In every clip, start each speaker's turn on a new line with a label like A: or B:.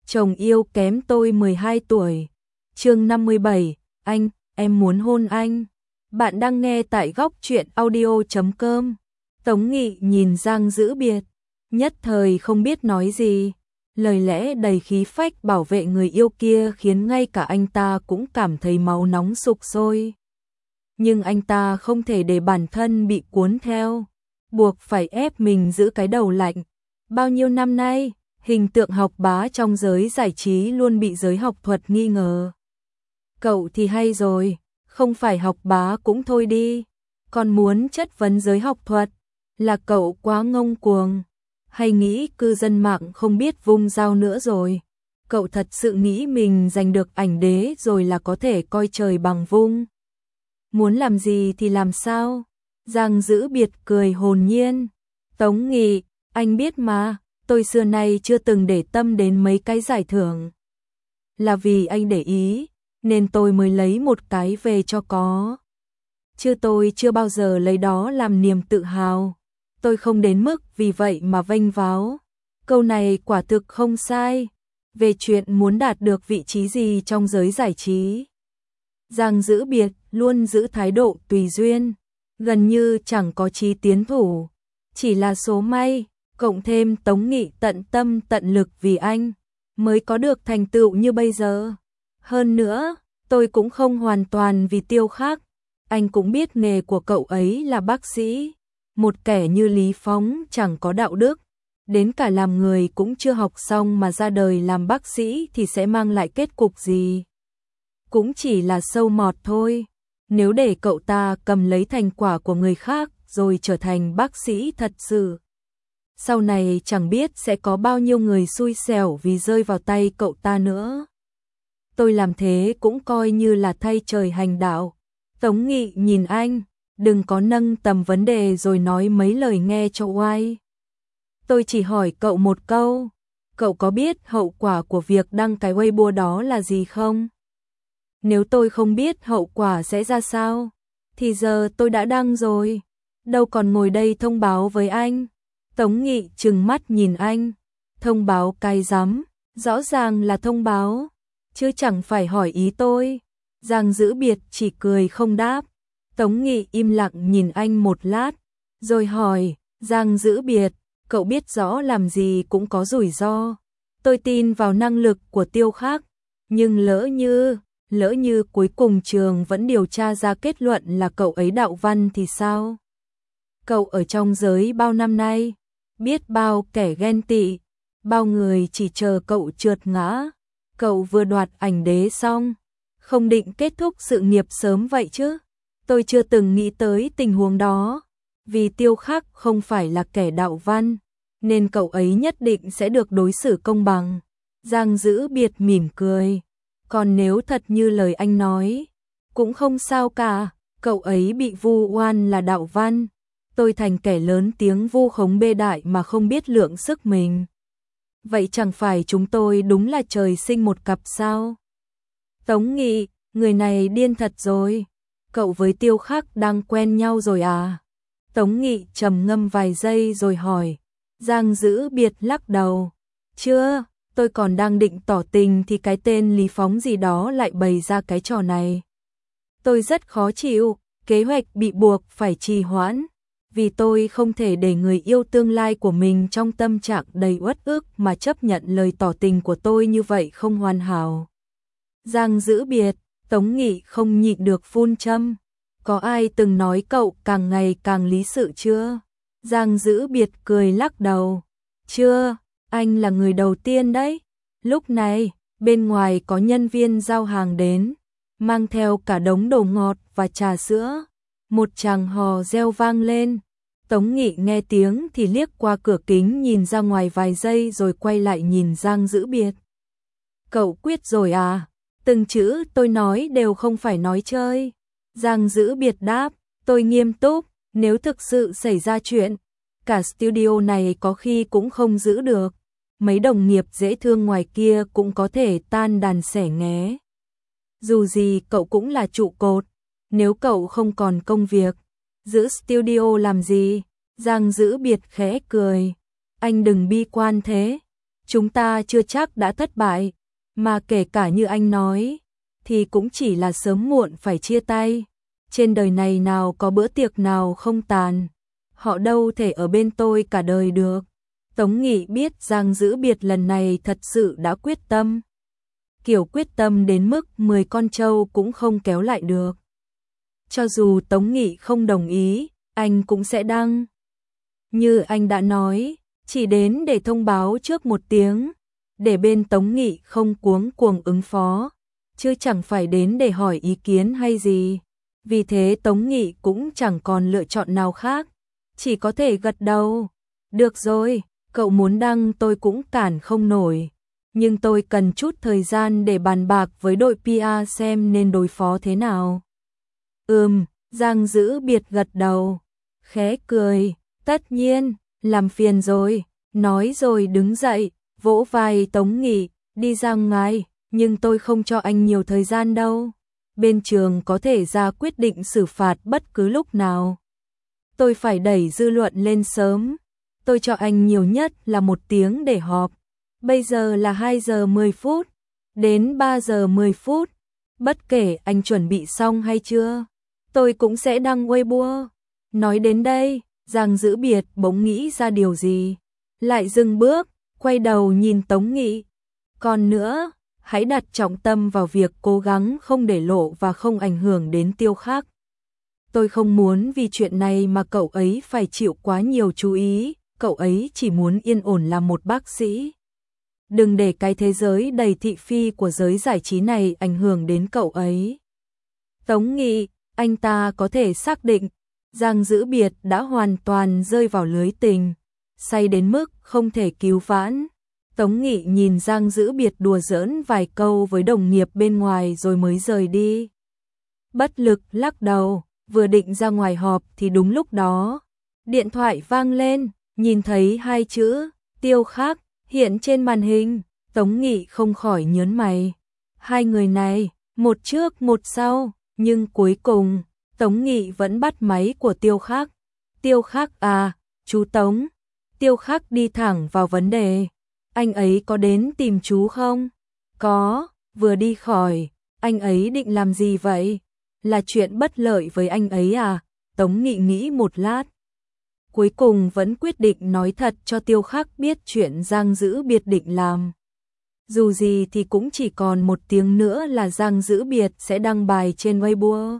A: chồng yêu kém tôi 12 tuổi. Chương 57, em muốn hôn anh. Bạn đang nghe tại góc truyện audio.com. Tống Nghị nhìn Giang Dữ Biệt, nhất thời không biết nói gì. Lời lẽ đầy khí phách bảo vệ người yêu kia khiến ngay cả anh ta cũng cảm thấy máu nóng sục sôi. Nhưng anh ta không thể để bản thân bị cuốn theo, buộc phải ép mình giữ cái đầu lạnh. Bao nhiêu năm nay, hình tượng học bá trong giới giải trí luôn bị giới học thuật nghi ngờ. Cậu thì hay rồi, không phải học bá cũng thôi đi, còn muốn chất vấn giới học thuật, là cậu quá ngông cuồng. Hay nghĩ cư dân mạng không biết vung dao nữa rồi? Cậu thật sự nghĩ mình giành được ảnh đế rồi là có thể coi trời bằng vung? Muốn làm gì thì làm sao? Giang Dữ Biệt cười hồn nhiên. Tống Nghị, anh biết mà, tôi xưa nay chưa từng để tâm đến mấy cái giải thưởng. Là vì anh để ý, nên tôi mới lấy một cái về cho có. Chứ tôi chưa bao giờ lấy đó làm niềm tự hào. Tôi không đến mức vì vậy mà vênh váo. Câu này quả thực không sai. Về chuyện muốn đạt được vị trí gì trong giới giải trí, Giang Dữ Biệt luôn giữ thái độ tùy duyên, gần như chẳng có chí tiến thủ. Chỉ là số may, cộng thêm Tống Nghị tận tâm tận lực vì anh, mới có được thành tựu như bây giờ. Hơn nữa, tôi cũng không hoàn toàn vì Tiêu Khắc. Anh cũng biết nghề của cậu ấy là bác sĩ. Một kẻ như Lý Phóng chẳng có đạo đức, đến cả làm người cũng chưa học xong mà ra đời làm bác sĩ thì sẽ mang lại kết cục gì? Cũng chỉ là sâu mọt thôi. Nếu để cậu ta cầm lấy thành quả của người khác rồi trở thành bác sĩ thật sự, sau này chẳng biết sẽ có bao nhiêu người xui xẻo vì rơi vào tay cậu ta nữa. Tôi làm thế cũng coi như là thay trời hành đạo. Tống Nghị nhìn anh, đừng có nâng tầm vấn đề rồi nói mấy lời nghe cho oai. Tôi chỉ hỏi cậu một câu, cậu có biết hậu quả của việc đăng cái Weibo đó là gì không? Nếu tôi không biết hậu quả sẽ ra sao, thì giờ tôi đã đăng rồi, đâu còn ngồi đây thông báo với anh. Tống Nghị trừng mắt nhìn anh, thông báo cái rắm, rõ ràng là thông báo, chứ chẳng phải hỏi ý tôi. Giang Dữ Biệt chỉ cười không đáp. Tống Nghị im lặng nhìn anh một lát, rồi hỏi, Giang Dữ Biệt, cậu biết rõ làm gì cũng có rủi ro. Tôi tin vào năng lực của Tiêu Khắc, nhưng lỡ như cuối cùng trường vẫn điều tra ra kết luận là cậu ấy đạo văn thì sao? Cậu ở trong giới bao năm nay, biết bao kẻ ghen tị, bao người chỉ chờ cậu trượt ngã. Cậu vừa đoạt ảnh đế xong, không định kết thúc sự nghiệp sớm vậy chứ? Tôi chưa từng nghĩ tới tình huống đó. Vì Tiêu Khắc không phải là kẻ đạo văn, nên cậu ấy nhất định sẽ được đối xử công bằng. Giang Dữ Biệt mỉm cười. Còn nếu thật như lời anh nói, cũng không sao cả, cậu ấy bị vu oan là đạo văn. Tôi thành kẻ lớn tiếng vu khống bê đại mà không biết lượng sức mình. Vậy chẳng phải chúng tôi đúng là trời sinh một cặp sao? Tống Nghị, người này điên thật rồi. Cậu với Tiêu Khắc đang quen nhau rồi à? Tống Nghị trầm ngâm vài giây rồi hỏi. Giang Dữ Biệt lắc đầu. Chưa, tôi còn đang định tỏ tình thì cái tên Lý Phóng gì đó lại bày ra cái trò này. Tôi rất khó chịu, kế hoạch bị buộc phải trì hoãn. Vì tôi không thể để người yêu tương lai của mình trong tâm trạng đầy uất ức mà chấp nhận lời tỏ tình của tôi như vậy không hoàn hảo. Giang Dữ Biệt, Tống Nghị không nhịn được phun châm. Có ai từng nói cậu càng ngày càng lý sự chưa? Giang Dữ Biệt cười lắc đầu. Chưa, anh là người đầu tiên đấy. Lúc này, bên ngoài có nhân viên giao hàng đến, mang theo cả đống đồ ngọt và trà sữa. Một tràng hò reo vang lên. Tống Nghị nghe tiếng thì liếc qua cửa kính nhìn ra ngoài vài giây rồi quay lại nhìn Giang Dữ Biệt. Cậu quyết rồi à? Từng chữ tôi nói đều không phải nói chơi. Giang Dữ Biệt đáp, tôi nghiêm túc, nếu thực sự xảy ra chuyện, cả studio này có khi cũng không giữ được. Mấy đồng nghiệp dễ thương ngoài kia cũng có thể tan đàn xẻ nghé. Dù gì cậu cũng là trụ cột, nếu cậu không còn công việc, giữ studio làm gì? Giang Dữ Biệt khẽ cười, anh đừng bi quan thế. chúng ta chưa chắc đã thất bại, mà kể cả như anh nói, thì cũng chỉ là sớm muộn phải chia tay. Trên đời này nào có bữa tiệc nào không tàn, họ đâu thể ở bên tôi cả đời được. Tống Nghị biết Giang Dữ Biệt lần này thật sự đã quyết tâm. Kiểu quyết tâm đến mức 10 con trâu cũng không kéo lại được. Cho dù Tống Nghị không đồng ý, anh cũng sẽ đăng. Như anh đã nói, chỉ đến để thông báo trước một tiếng, để bên Tống Nghị không cuống cuồng ứng phó, chứ chẳng phải đến để hỏi ý kiến hay gì. Vì thế Tống Nghị cũng chẳng còn lựa chọn nào khác, chỉ có thể gật đầu. Được rồi, cậu muốn đăng tôi cũng cản không nổi, nhưng tôi cần chút thời gian để bàn bạc với đội PR xem nên đối phó thế nào. Giang Dữ Biệt gật đầu, khẽ cười, tất nhiên, làm phiền rồi, nói rồi đứng dậy, vỗ vai Tống Nghị, đi ra ngoài, nhưng tôi không cho anh nhiều thời gian đâu. Bên trường có thể ra quyết định xử phạt bất cứ lúc nào. Tôi phải đẩy dư luận lên sớm, tôi cho anh nhiều nhất là 1 tiếng để họp. Bây giờ là 2 giờ 10 phút, đến 3 giờ 10 phút, bất kể anh chuẩn bị xong hay chưa, tôi cũng sẽ đăng Weibo. Nói đến đây, Giang Dữ Biệt bỗng nghĩ ra điều gì, lại dừng bước, quay đầu nhìn Tống Nghị. Còn nữa, hãy đặt trọng tâm vào việc cố gắng không để lộ và không ảnh hưởng đến Tiêu Khắc. Tôi không muốn vì chuyện này mà cậu ấy phải chịu quá nhiều chú ý, cậu ấy chỉ muốn yên ổn làm một bác sĩ. Đừng để cái thế giới đầy thị phi của giới giải trí này ảnh hưởng đến cậu ấy. Tống Nghị, anh ta có thể xác định, Giang Dữ Biệt đã hoàn toàn rơi vào lưới tình, say đến mức không thể cứu vãn. Tống Nghị nhìn Giang Dữ Biệt đùa giỡn vài câu với đồng nghiệp bên ngoài rồi mới rời đi. Bất lực lắc đầu, vừa định ra ngoài họp thì đúng lúc đó, điện thoại vang lên, nhìn thấy 2 chữ Tiêu Khắc hiện trên màn hình, Tống Nghị không khỏi nhớn mày. 2 người này, một trước một sau, nhưng cuối cùng, Tống Nghị vẫn bắt máy của Tiêu Khắc. Tiêu Khắc à, chú Tống. Tiêu Khắc đi thẳng vào vấn đề. Anh ấy có đến tìm chú không? Có, vừa đi khỏi, anh ấy định làm gì vậy? Là chuyện bất lợi với anh ấy à? Tống Nghị nghĩ một lát. Cuối cùng vẫn quyết định nói thật cho Tiêu Khắc biết chuyện Giang Dữ Biệt định làm. Dù gì thì cũng chỉ còn 1 tiếng nữa là Giang Dữ Biệt sẽ đăng bài trên Weibo.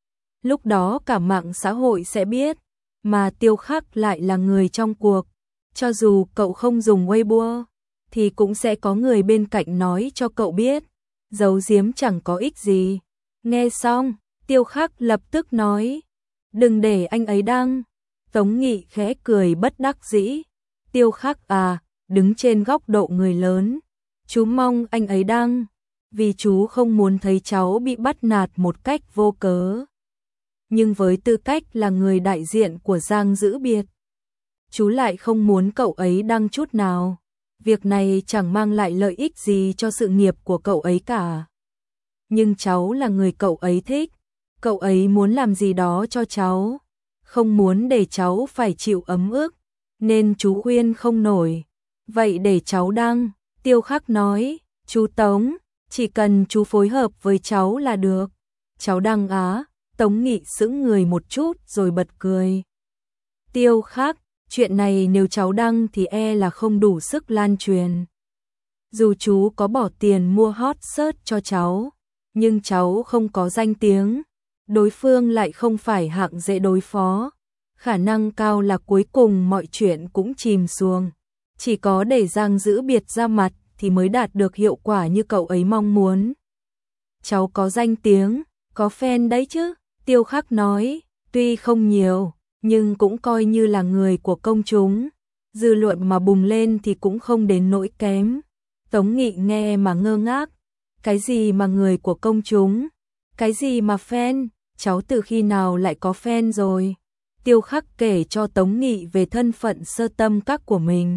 A: Lúc đó cả mạng xã hội sẽ biết, mà Tiêu Khắc lại là người trong cuộc. Cho dù cậu không dùng Weibo, thì cũng sẽ có người bên cạnh nói cho cậu biết. Giấu giếm chẳng có ích gì. Nghe xong, Tiêu Khắc lập tức nói, đừng để anh ấy đăng. Tống Nghị khẽ cười bất đắc dĩ. Tiêu Khắc à, đứng trên góc độ người lớn, chú mong anh ấy đăng, vì chú không muốn thấy cháu bị bắt nạt một cách vô cớ. Nhưng với tư cách là người đại diện của Giang Dữ Biệt, chú lại không muốn cậu ấy đăng chút nào. Việc này chẳng mang lại lợi ích gì cho sự nghiệp của cậu ấy cả. Nhưng cháu là người cậu ấy thích, cậu ấy muốn làm gì đó cho cháu, không muốn để cháu phải chịu ấm ức, nên chú khuyên không nổi. Vậy để cháu đăng. Tiêu Khắc nói, chú Tống, chỉ cần chú phối hợp với cháu là được. Cháu đăng á. Tống Nghị sững người một chút rồi bật cười. Tiêu Khắc, chuyện này nếu cháu đăng thì e là không đủ sức lan truyền. Dù chú có bỏ tiền mua hot search cho cháu, nhưng cháu không có danh tiếng, đối phương lại không phải hạng dễ đối phó. Khả năng cao là cuối cùng mọi chuyện cũng chìm xuồng. Chỉ có để Giang Dữ Biệt ra mặt thì mới đạt được hiệu quả như cậu ấy mong muốn. Cháu có danh tiếng, có fan đấy chứ. Tiêu Khắc nói, tuy không nhiều, nhưng cũng coi như là người của công chúng. Dư luận mà bùng lên thì cũng không đến nỗi kém. Tống Nghị nghe mà ngơ ngác. Cái gì mà người của công chúng? Cái gì mà fan? Cháu từ khi nào lại có fan rồi? Tiêu Khắc kể cho Tống Nghị về thân phận sơ tâm các của mình.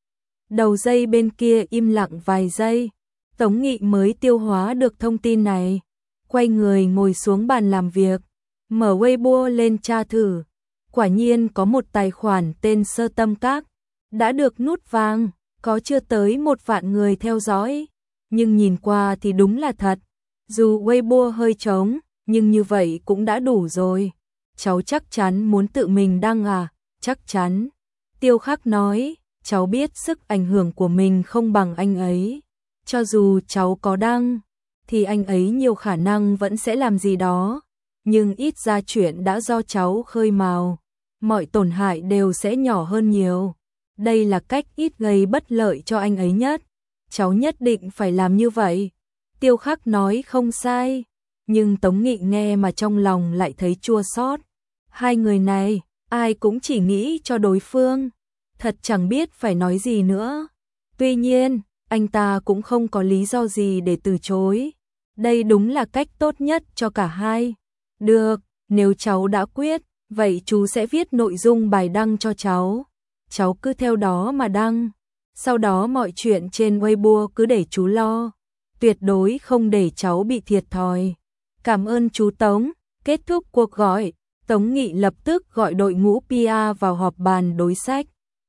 A: Đầu dây bên kia im lặng vài giây. Tống Nghị mới tiêu hóa được thông tin này. Quay người ngồi xuống bàn làm việc. Mở Weibo lên tra thử. Quả nhiên có một tài khoản tên Sơ Tâm Các. Đã được nút vàng. có chưa tới 1 vạn người theo dõi, nhưng nhìn qua thì đúng là thật. Dù Weibo hơi trống, nhưng như vậy cũng đã đủ rồi. Cháu chắc chắn muốn tự mình đăng à? Chắc chắn. Tiêu Khắc nói, cháu biết sức ảnh hưởng của mình không bằng anh ấy. Cho dù cháu có đăng, thì anh ấy nhiều khả năng vẫn sẽ làm gì đó. Nhưng ít ra chuyện đã do cháu khơi mào, mọi tổn hại đều sẽ nhỏ hơn nhiều. Đây là cách ít gây bất lợi cho anh ấy nhất. Cháu nhất định phải làm như vậy. Tiêu Khắc nói không sai, nhưng Tống Nghị nghe mà trong lòng lại thấy chua xót. Hai người này, ai cũng chỉ nghĩ cho đối phương, thật chẳng biết phải nói gì nữa. Tuy nhiên, anh ta cũng không có lý do gì để từ chối. Đây đúng là cách tốt nhất cho cả hai. Được, nếu cháu đã quyết, vậy chú sẽ viết nội dung bài đăng cho cháu. Cháu cứ theo đó mà đăng. Sau đó mọi chuyện trên Weibo cứ để chú lo. Tuyệt đối không để cháu bị thiệt thòi. Cảm ơn chú Tống. Kết thúc cuộc gọi, Tống Nghị lập tức gọi đội ngũ PR vào họp bàn đối sách.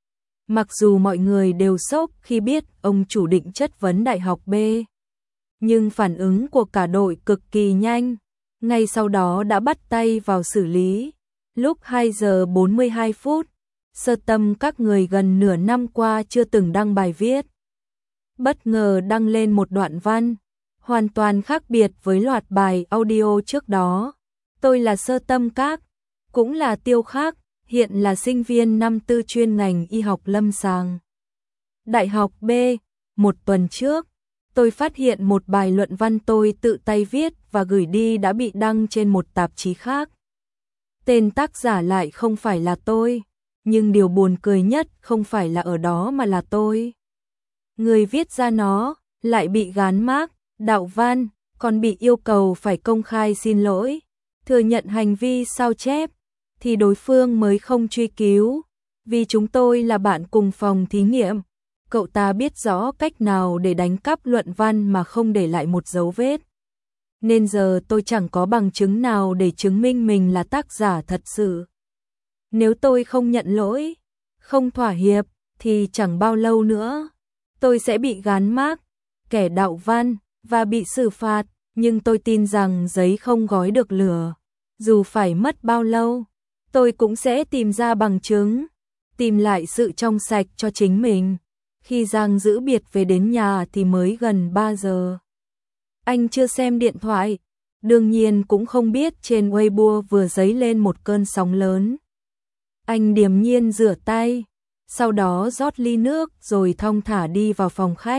A: Mặc dù mọi người đều sốc khi biết ông chủ định chất vấn Đại học B, nhưng phản ứng của cả đội cực kỳ nhanh. Ngay sau đó đã bắt tay vào xử lý. Lúc 2 giờ 42 phút, Sơ Tâm các người gần nửa năm qua chưa từng đăng bài viết, bất ngờ đăng lên một đoạn văn, hoàn toàn khác biệt với loạt bài audio trước đó. Tôi là Sơ Tâm Các, cũng là Tiêu Khắc, hiện là sinh viên năm tư chuyên ngành y học lâm sàng. Đại học B, 1 tuần trước, tôi phát hiện một bài luận văn tôi tự tay viết và gửi đi đã bị đăng trên một tạp chí khác. Tên tác giả lại không phải là tôi, nhưng điều buồn cười nhất không phải là ở đó mà là tôi. Người viết ra nó lại bị gán mác đạo văn, còn bị yêu cầu phải công khai xin lỗi, thừa nhận hành vi sao chép, thì đối phương mới không truy cứu. Vì chúng tôi là bạn cùng phòng thí nghiệm, cậu ta biết rõ cách nào để đánh cắp luận văn mà không để lại một dấu vết. Nên giờ tôi chẳng có bằng chứng nào để chứng minh mình là tác giả thật sự. Nếu tôi không nhận lỗi, không thỏa hiệp, thì chẳng bao lâu nữa tôi sẽ bị gán mác kẻ đạo văn và bị xử phạt. Nhưng tôi tin rằng giấy không gói được lửa. Dù phải mất bao lâu, tôi cũng sẽ tìm ra bằng chứng, tìm lại sự trong sạch cho chính mình. Khi Giang Dữ Biệt về đến nhà thì mới gần 3 giờ. Anh chưa xem điện thoại, đương nhiên cũng không biết trên Weibo vừa dấy lên một cơn sóng lớn. Anh điềm nhiên rửa tay, sau đó rót ly nước rồi thong thả đi vào phòng khách.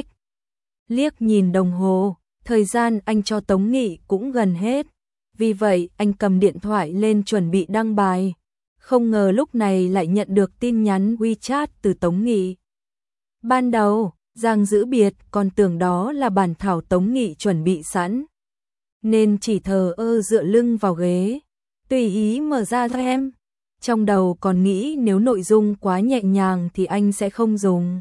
A: Liếc nhìn đồng hồ, thời gian anh cho Tống Nghị cũng gần hết. Vì vậy anh cầm điện thoại lên chuẩn bị đăng bài. Không ngờ lúc này lại nhận được tin nhắn WeChat từ Tống Nghị. Ban đầu, Giang Dữ Biệt còn tưởng đó là bản thảo Tống Nghị chuẩn bị sẵn, nên chỉ thờ ơ dựa lưng vào ghế, tùy ý mở ra xem. Trong đầu còn nghĩ nếu nội dung quá nhẹ nhàng thì anh sẽ không dùng.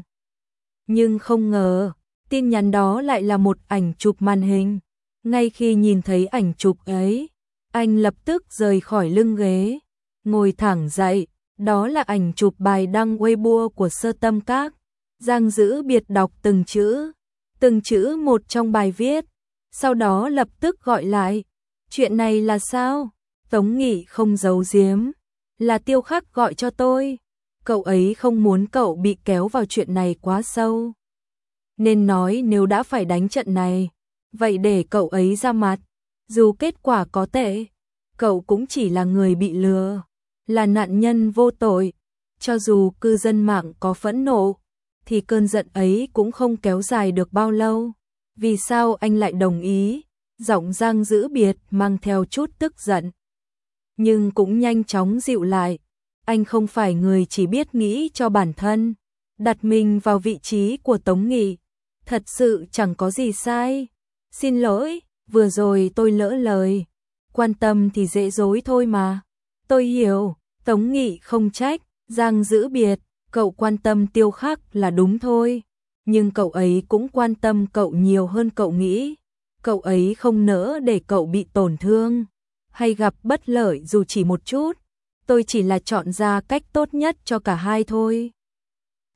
A: Nhưng không ngờ, tin nhắn đó lại là một ảnh chụp màn hình. Ngay khi nhìn thấy ảnh chụp ấy, anh lập tức rời khỏi lưng ghế, ngồi thẳng dậy. Đó là ảnh chụp bài đăng Weibo của Sơ Tâm Các. Giang Dữ Biệt đọc từng chữ một trong bài viết, sau đó lập tức gọi lại. Chuyện này là sao? Tống Nghị không giấu giếm. Là Tiêu Khắc gọi cho tôi. Cậu ấy không muốn cậu bị kéo vào chuyện này quá sâu, nên nói nếu đã phải đánh trận này, vậy để cậu ấy ra mặt. Dù kết quả có tệ, cậu cũng chỉ là người bị lừa, là nạn nhân vô tội. Cho dù cư dân mạng có phẫn nộ, thì cơn giận ấy cũng không kéo dài được bao lâu. Vì sao anh lại đồng ý? Giọng Giang Dữ Biệt mang theo chút tức giận, nhưng cũng nhanh chóng dịu lại. Anh không phải người chỉ biết nghĩ cho bản thân, đặt mình vào vị trí của Tống Nghị. Thật sự chẳng có gì sai. Xin lỗi, vừa rồi tôi lỡ lời. Quan tâm thì dễ dối thôi mà. Tôi hiểu. Tống Nghị không trách. Giang Dữ Biệt, cậu quan tâm Tiêu Khắc là đúng thôi, nhưng cậu ấy cũng quan tâm cậu nhiều hơn cậu nghĩ. Cậu ấy không nỡ để cậu bị tổn thương hay gặp bất lợi dù chỉ một chút. Tôi chỉ là chọn ra cách tốt nhất cho cả hai thôi.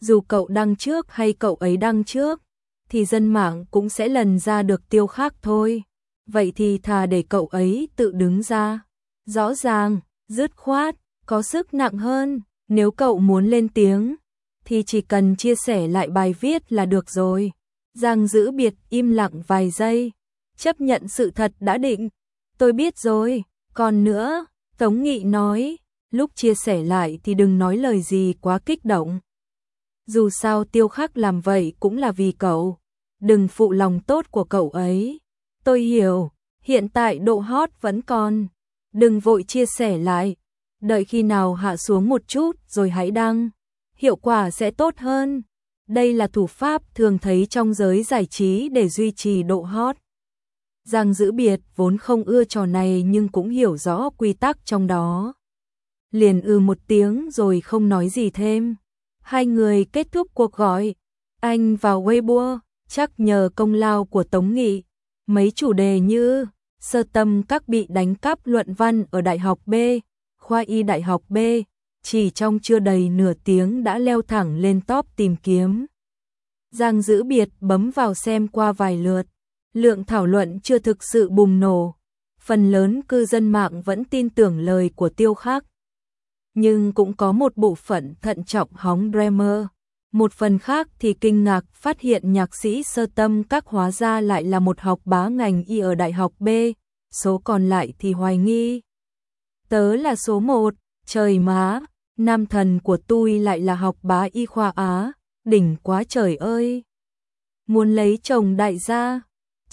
A: dù cậu đăng trước hay cậu ấy đăng trước, thì dân mạng cũng sẽ lần ra được Tiêu Khắc thôi. Vậy thì thà để cậu ấy tự đứng ra. Rõ ràng, dứt khoát, có sức nặng hơn. Nếu cậu muốn lên tiếng, thì chỉ cần chia sẻ lại bài viết là được rồi. Giang Dữ Biệt im lặng vài giây, chấp nhận sự thật đã định. Tôi biết rồi, còn nữa, Tống Nghị nói, lúc chia sẻ lại thì đừng nói lời gì quá kích động. Dù sao Tiêu Khắc làm vậy cũng là vì cậu, đừng phụ lòng tốt của cậu ấy. Tôi hiểu, hiện tại độ hot vẫn còn, đừng vội chia sẻ lại, đợi khi nào hạ xuống một chút rồi hãy đăng, hiệu quả sẽ tốt hơn. Đây là thủ pháp thường thấy trong giới giải trí để duy trì độ hot. Giang Dữ Biệt vốn không ưa trò này nhưng cũng hiểu rõ quy tắc trong đó. Liền một tiếng rồi không nói gì thêm. Hai người kết thúc cuộc gọi. Anh vào Weibo, chắc nhờ công lao của Tống Nghị. Mấy chủ đề như sơ tâm các bị đánh cắp luận văn ở Đại học B, khoa y Đại học B, chỉ trong chưa đầy nửa tiếng đã leo thẳng lên top tìm kiếm. Giang Dữ Biệt bấm vào xem qua vài lượt. Lượng thảo luận chưa thực sự bùng nổ. Phần lớn cư dân mạng vẫn tin tưởng lời của Tiêu Khắc. Nhưng cũng có một bộ phận thận trọng hóng drama. Một phần khác thì kinh ngạc phát hiện nhạc sĩ sơ tâm các hóa ra lại là một học bá ngành y ở Đại học B. Số còn lại thì hoài nghi. Tớ là số 1, trời má, nam thần của tôi lại là học bá y khoa Á, đỉnh quá trời ơi. Muốn lấy chồng đại gia,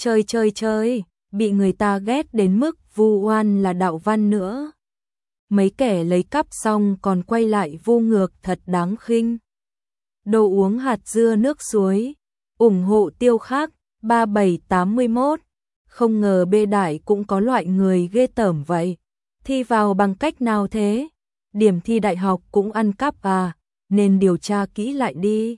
A: trời, bị người ta ghét đến mức vu oan là đạo văn nữa. Mấy kẻ lấy cắp xong còn quay lại vu ngược thật đáng khinh. Đồ uống hạt dưa nước suối, ủng hộ Tiêu Khắc, 3781. Không ngờ bê đại cũng có loại người ghê tởm vậy. Thi vào bằng cách nào thế? Điểm thi đại học cũng ăn cắp à, nên điều tra kỹ lại đi.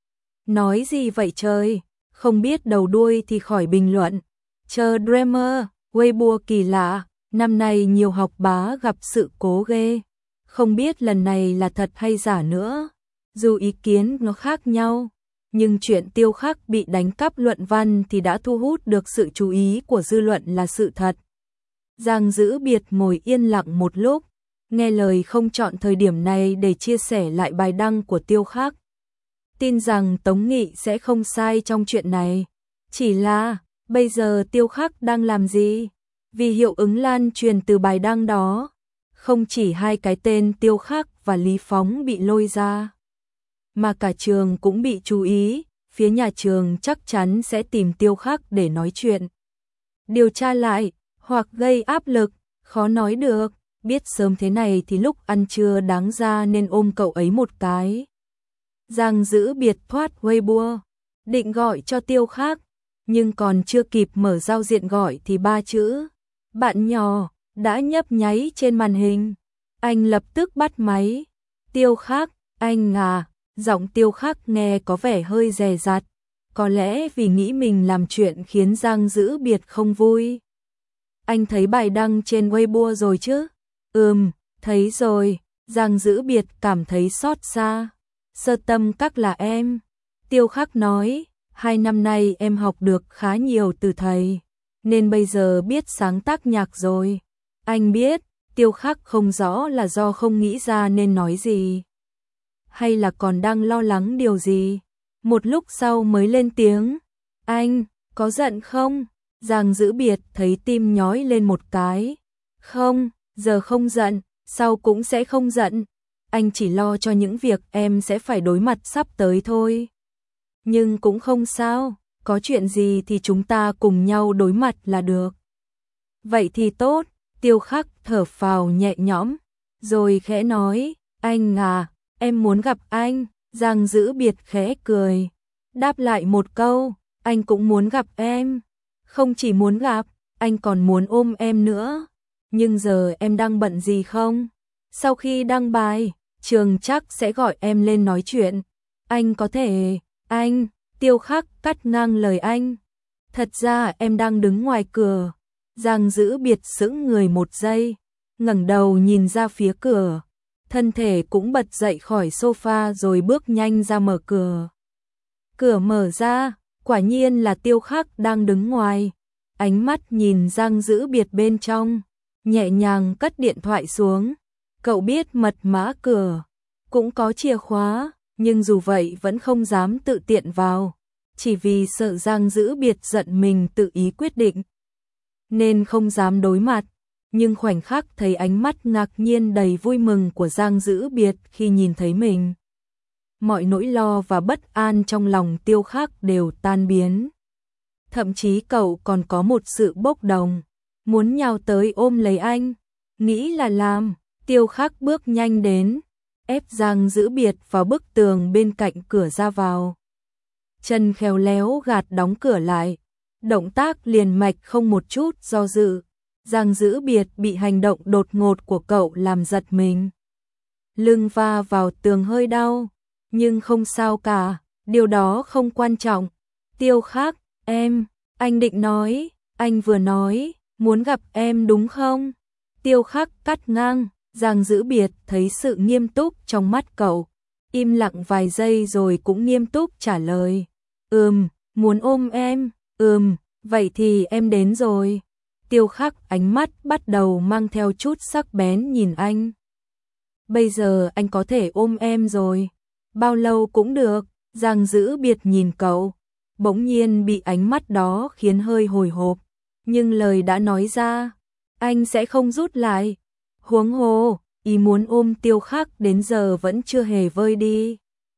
A: Nói gì vậy trời, không biết đầu đuôi thì khỏi bình luận. Chờ drama, Weibo kỳ lạ, năm nay nhiều học bá gặp sự cố ghê. Không biết lần này là thật hay giả nữa. Dù ý kiến nó khác nhau, nhưng chuyện Tiêu Khắc bị đánh cắp luận văn thì đã thu hút được sự chú ý của dư luận là sự thật. Giang Dữ Biệt ngồi yên lặng một lúc, nghe lời không chọn thời điểm này để chia sẻ lại bài đăng của Tiêu Khắc. Tin rằng Tống Nghị sẽ không sai trong chuyện này. Chỉ là, bây giờ Tiêu Khắc đang làm gì? Vì hiệu ứng lan truyền từ bài đăng đó, không chỉ hai cái tên Tiêu Khắc và Lý Phóng bị lôi ra, mà cả trường cũng bị chú ý. Phía nhà trường chắc chắn sẽ tìm Tiêu Khắc để nói chuyện, điều tra lại, hoặc gây áp lực, khó nói được. Biết sớm thế này thì lúc ăn trưa đáng ra nên ôm cậu ấy một cái. Giang Dữ Biệt thoát Weibo, định gọi cho Tiêu Khắc, nhưng còn chưa kịp mở giao diện gọi thì ba chữ bạn nhỏ đã nhấp nháy trên màn hình. Anh lập tức bắt máy. Tiêu Khắc, anh à? Giọng Tiêu Khắc nghe có vẻ hơi dè dặt, có lẽ vì nghĩ mình làm chuyện khiến Giang Dữ Biệt không vui. Anh thấy bài đăng trên Weibo rồi chứ? Thấy rồi. Giang Dữ Biệt cảm thấy xót xa. Sơ tâm các là em. Tiêu Khắc nói, 2 năm nay em học được khá nhiều từ thầy, nên bây giờ biết sáng tác nhạc rồi. Anh biết, Tiêu Khắc không rõ là do không nghĩ ra nên nói gì, hay là còn đang lo lắng điều gì. Một lúc sau mới lên tiếng, anh, có giận không? Giang Dữ Biệt thấy tim nhói lên một cái. Không, giờ không giận, sau cũng sẽ không giận. Anh chỉ lo cho những việc em sẽ phải đối mặt sắp tới thôi. Nhưng cũng không sao, có chuyện gì thì chúng ta cùng nhau đối mặt là được. Vậy thì tốt. Tiêu Khắc thở phào nhẹ nhõm, rồi khẽ nói, anh à, em muốn gặp anh. Giang Dữ Biệt khẽ cười, đáp lại một câu, anh cũng muốn gặp em. Không chỉ muốn gặp, anh còn muốn ôm em nữa. Nhưng giờ em đang bận gì không? Sau khi đăng bài, trường chắc sẽ gọi em lên nói chuyện. Anh có thể, anh. Tiêu Khắc cắt ngang lời anh. Thật ra em đang đứng ngoài cửa. Giang Dữ Biệt sững người một giây, ngẩng đầu nhìn ra phía cửa. thân thể cũng bật dậy khỏi sofa rồi bước nhanh ra mở cửa. Cửa mở ra, quả nhiên là Tiêu Khắc đang đứng ngoài. Ánh mắt nhìn Giang Dữ Biệt bên trong, nhẹ nhàng cất điện thoại xuống. Cậu biết mật mã cửa, cũng có chìa khóa, nhưng dù vậy vẫn không dám tự tiện vào, chỉ vì sợ Giang Dữ Biệt giận mình tự ý quyết định, nên không dám đối mặt. Nhưng khoảnh khắc thấy ánh mắt ngạc nhiên đầy vui mừng của Giang Dữ Biệt khi nhìn thấy mình, mọi nỗi lo và bất an trong lòng Tiêu Khắc đều tan biến. Thậm chí cậu còn có một sự bốc đồng, muốn nhào tới ôm lấy anh, nghĩ là làm. Tiêu Khắc bước nhanh đến, ép Giang Dữ Biệt vào bức tường bên cạnh cửa ra vào. Chân khéo léo gạt đóng cửa lại, động tác liền mạch không một chút do dự. Giang Dữ Biệt bị hành động đột ngột của cậu làm giật mình. Lưng va vào tường hơi đau, nhưng không sao cả, điều đó không quan trọng. Tiêu Khắc, anh định nói, anh vừa nói, muốn gặp em đúng không? Tiêu Khắc cắt ngang, Giang Dữ Biệt thấy sự nghiêm túc trong mắt cậu, im lặng vài giây rồi cũng nghiêm túc trả lời. Muốn ôm em, vậy thì em đến rồi. Tiêu Khắc ánh mắt bắt đầu mang theo chút sắc bén nhìn anh. Bây giờ anh có thể ôm em rồi, bao lâu cũng được. Giang Dữ Biệt nhìn cậu, bỗng nhiên bị ánh mắt đó khiến hơi hồi hộp, nhưng lời đã nói ra, anh sẽ không rút lại. Huống hồ, ý muốn ôm Tiêu Khắc đến giờ vẫn chưa hề vơi đi.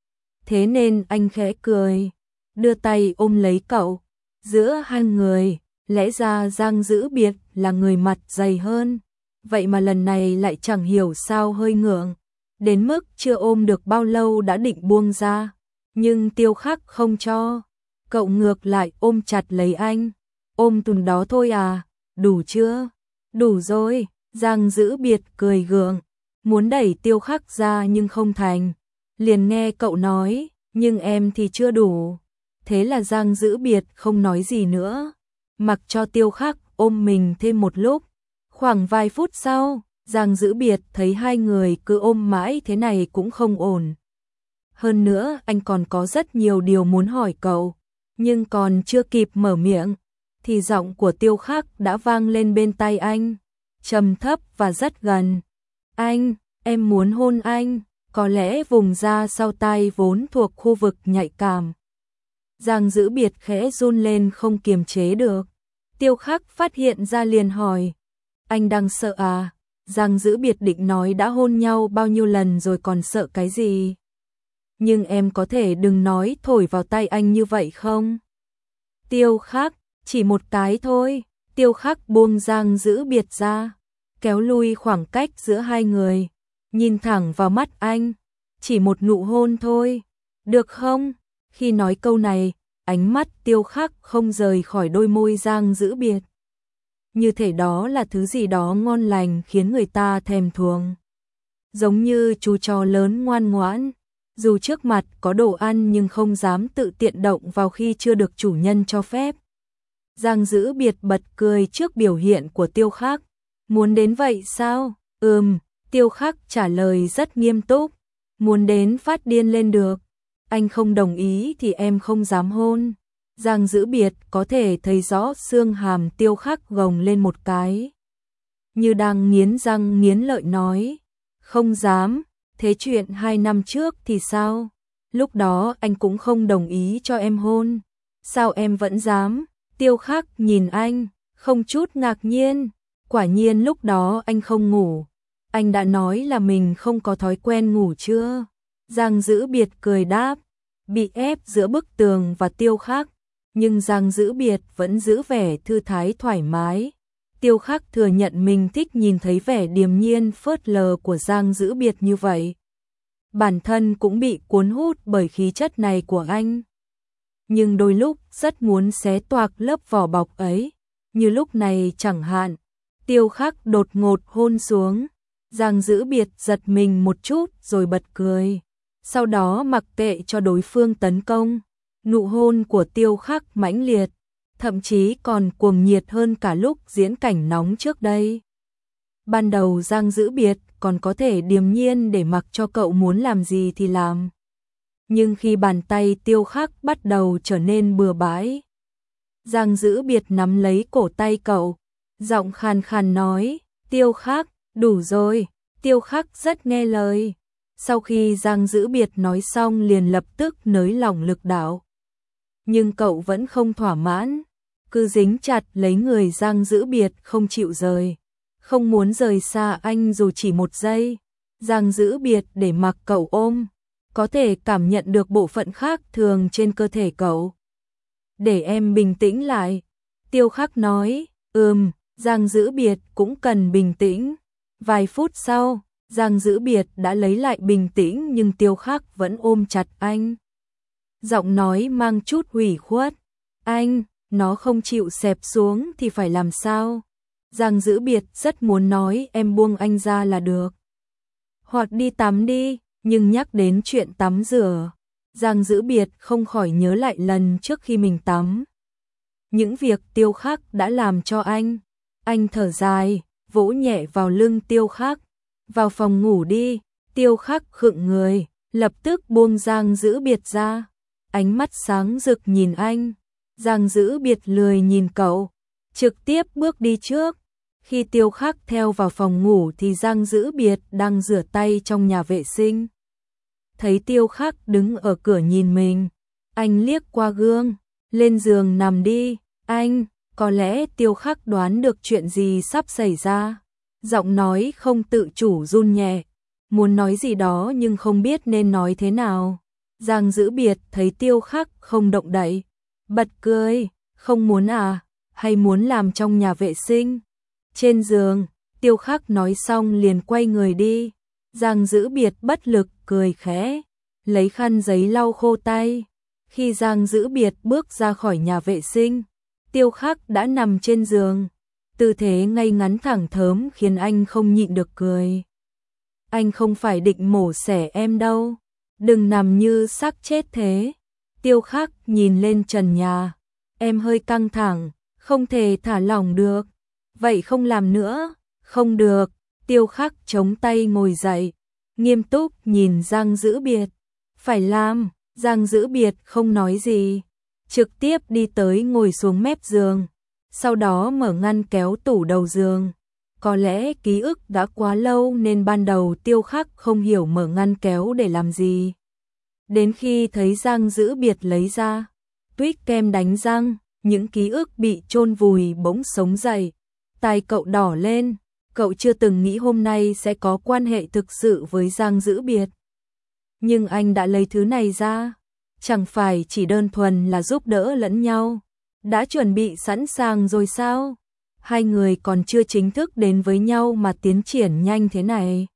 A: Thế nên anh khẽ cười, đưa tay ôm lấy cậu. Giữa hai người, lẽ ra Giang Dữ Biệt là người mặt dày hơn, vậy mà lần này lại chẳng hiểu sao hơi ngượng, đến mức chưa ôm được bao lâu đã định buông ra, nhưng Tiêu Khắc không cho. Cậu ngược lại ôm chặt lấy anh. Ôm tuần đó thôi à, đủ chưa? Đủ rồi. Giang Dữ Biệt cười gượng, muốn đẩy Tiêu Khắc ra nhưng không thành. Liền nghe cậu nói, nhưng em thì chưa đủ. Thế là Giang Dữ Biệt không nói gì nữa, mặc cho Tiêu Khắc ôm mình thêm một lúc. Khoảng vài phút sau, Giang Dữ Biệt thấy hai người cứ ôm mãi thế này cũng không ổn. Hơn nữa anh còn có rất nhiều điều muốn hỏi cậu, nhưng còn chưa kịp mở miệng, thì giọng của Tiêu Khắc đã vang lên bên tai anh, trầm thấp và rất gần. Em muốn hôn anh. Có lẽ vùng da sau tai vốn thuộc khu vực nhạy cảm. Giang Dữ Biệt khẽ run lên không kiềm chế được. Tiêu Khắc phát hiện ra liền hỏi, anh đang sợ à? Giang Dữ Biệt định nói đã hôn nhau bao nhiêu lần rồi còn sợ cái gì? Nhưng em có thể đừng nói thổi vào tay anh như vậy không? Tiêu Khắc, chỉ một cái thôi. Tiêu Khắc buông Giang Dữ Biệt ra, kéo lui khoảng cách giữa hai người, nhìn thẳng vào mắt anh. Chỉ một nụ hôn thôi, được không? Khi nói câu này, ánh mắt Tiêu Khắc không rời khỏi đôi môi Giang Dữ Biệt. Như thể đó là thứ gì đó ngon lành khiến người ta thèm thuồng. Giống như chú chó lớn ngoan ngoãn, dù trước mặt có đồ ăn nhưng không dám tự tiện động vào khi chưa được chủ nhân cho phép. Giang Dữ Biệt bật cười trước biểu hiện của Tiêu Khắc. Muốn đến vậy sao? Tiêu Khắc trả lời rất nghiêm túc. Muốn đến phát điên lên được. Anh không đồng ý thì em không dám hôn. Giang Dữ Biệt có thể thấy rõ xương hàm Tiêu Khắc gồng lên một cái, như đang nghiến răng nghiến lợi nói, không dám. Thế chuyện 2 năm trước thì sao? Lúc đó anh cũng không đồng ý cho em hôn. Sao em vẫn dám? Tiêu Khắc nhìn anh, không chút ngạc nhiên. Quả nhiên lúc đó anh không ngủ. Anh đã nói là mình không có thói quen ngủ chưa? Giang Dữ Biệt cười đáp. Bị ép giữa bức tường và Tiêu Khắc, nhưng Giang Dữ Biệt vẫn giữ vẻ thư thái thoải mái. Tiêu Khắc thừa nhận mình thích nhìn thấy vẻ điềm nhiên phớt lờ của Giang Dữ Biệt như vậy. Bản thân cũng bị cuốn hút bởi khí chất này của anh. Nhưng đôi lúc rất muốn xé toạc lớp vỏ bọc ấy. Như lúc này chẳng hạn, Tiêu Khắc đột ngột hôn xuống. Giang Dữ Biệt giật mình một chút rồi bật cười. Sau đó mặc kệ cho đối phương tấn công. Nụ hôn của Tiêu Khắc mãnh liệt, thậm chí còn cuồng nhiệt hơn cả lúc diễn cảnh nóng trước đây. Ban đầu Giang Dữ Biệt còn có thể điềm nhiên để mặc cho cậu muốn làm gì thì làm. Nhưng khi bàn tay Tiêu Khắc bắt đầu trở nên bừa bãi, Giang Dữ Biệt nắm lấy cổ tay cậu, giọng khàn khàn nói, Tiêu Khắc, đủ rồi. Tiêu Khắc rất nghe lời. Sau khi Giang Dữ Biệt nói xong liền lập tức nới lỏng lực đạo. Nhưng cậu vẫn không thỏa mãn, cứ dính chặt lấy người Giang Dữ Biệt không chịu rời. Không muốn rời xa anh dù chỉ một giây. Giang Dữ Biệt để mặc cậu ôm, có thể cảm nhận được bộ phận khác thường trên cơ thể cậu. Để em bình tĩnh lại. Tiêu Khắc nói, Giang Dữ Biệt cũng cần bình tĩnh. Vài phút sau, Giang Dữ Biệt đã lấy lại bình tĩnh nhưng Tiêu Khắc vẫn ôm chặt anh. Giọng nói mang chút ủy khuất, anh, nó không chịu xẹp xuống thì phải làm sao? Giang Dữ Biệt rất muốn nói em buông anh ra là được. Hoặc đi tắm đi, nhưng nhắc đến chuyện tắm rửa, Giang Dữ Biệt không khỏi nhớ lại lần trước khi mình tắm. Những việc Tiêu Khắc đã làm cho anh thở dài, vỗ nhẹ vào lưng Tiêu Khắc. Vào phòng ngủ đi. Tiêu Khắc khựng người, lập tức buông Giang Dữ Biệt ra. Ánh mắt sáng rực nhìn anh. Giang Dữ Biệt lười nhìn cậu, trực tiếp bước đi trước. Khi Tiêu Khắc theo vào phòng ngủ thì Giang Dữ Biệt đang rửa tay trong nhà vệ sinh. Thấy Tiêu Khắc đứng ở cửa nhìn mình, anh liếc qua gương, lên giường nằm đi. Anh, có lẽ Tiêu Khắc đoán được chuyện gì sắp xảy ra. Giọng nói không tự chủ run nhẹ, muốn nói gì đó nhưng không biết nên nói thế nào. Giang Dữ Biệt thấy Tiêu Khắc không động đậy, bật cười, không muốn à, hay muốn làm trong nhà vệ sinh. Trên giường, Tiêu Khắc nói xong liền quay người đi. Giang Dữ Biệt bất lực cười khẽ, lấy khăn giấy lau khô tay. Khi Giang Dữ Biệt bước ra khỏi nhà vệ sinh, Tiêu Khắc đã nằm trên giường. Tư thế ngay ngắn thẳng thớm khiến anh không nhịn được cười. Anh không phải định mổ xẻ em đâu, đừng nằm như xác chết thế. Tiêu Khắc nhìn lên trần nhà, em hơi căng thẳng, không thể thả lỏng được. Vậy không làm nữa. Không được. Tiêu Khắc chống tay ngồi dậy, nghiêm túc nhìn Giang Dữ Biệt. Phải làm. Giang Dữ Biệt không nói gì, trực tiếp đi tới ngồi xuống mép giường. Sau đó mở ngăn kéo tủ đầu giường. Có lẽ ký ức đã quá lâu nên ban đầu Tiêu Khắc không hiểu mở ngăn kéo để làm gì. Đến khi thấy Giang Dữ Biệt lấy ra tuýp kem đánh răng, những ký ức bị chôn vùi bỗng sống dậy. Tai cậu đỏ lên, cậu chưa từng nghĩ hôm nay sẽ có quan hệ thực sự với Giang Dữ Biệt. Nhưng anh đã lấy thứ này ra, chẳng phải chỉ đơn thuần là giúp đỡ lẫn nhau. Đã chuẩn bị sẵn sàng rồi sao? Hai người còn chưa chính thức đến với nhau mà tiến triển nhanh thế này.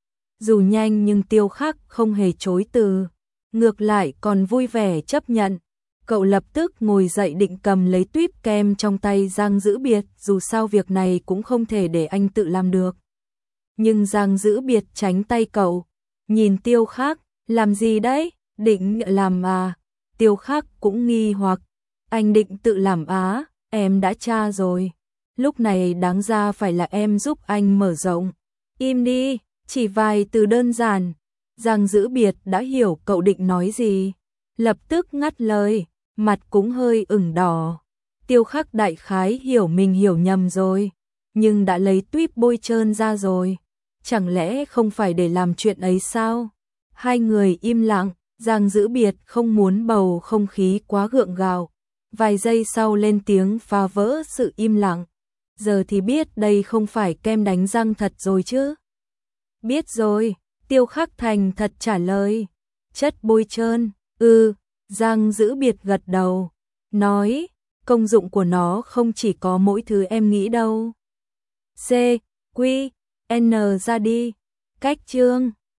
A: Dù nhanh nhưng Tiêu Khắc không hề chối từ, ngược lại còn vui vẻ chấp nhận. Cậu lập tức ngồi dậy định cầm lấy tuýp kem trong tay Giang Dữ Biệt, dù sao việc này cũng không thể để anh tự làm được. Nhưng Giang Dữ Biệt tránh tay cậu, nhìn Tiêu Khắc, làm gì đấy? Định làm à? Tiêu Khắc cũng nghi hoặc, anh định tự làm á? Em đã tra rồi. Lúc này đáng ra phải là em giúp anh mở rộng. Im đi, chỉ vài từ đơn giản. Giang Dữ Biệt đã hiểu cậu định nói gì, lập tức ngắt lời, mặt cũng hơi ửng đỏ. Tiêu Khắc đại khái hiểu mình hiểu nhầm rồi, nhưng đã lấy tuýp bôi trơn ra rồi, chẳng lẽ không phải để làm chuyện ấy sao? Hai người im lặng, Giang Dữ Biệt không muốn bầu không khí quá gượng gạo. Vài giây sau lên tiếng phá vỡ sự im lặng. Giờ thì biết đây không phải kem đánh răng thật rồi chứ? Biết rồi, Tiêu Khắc thành thật trả lời. Chất bôi trơn, Giang Dữ Biệt gật đầu, nói, công dụng của nó không chỉ có mỗi thứ em nghĩ đâu. C, Q, N ra đi. Cách chương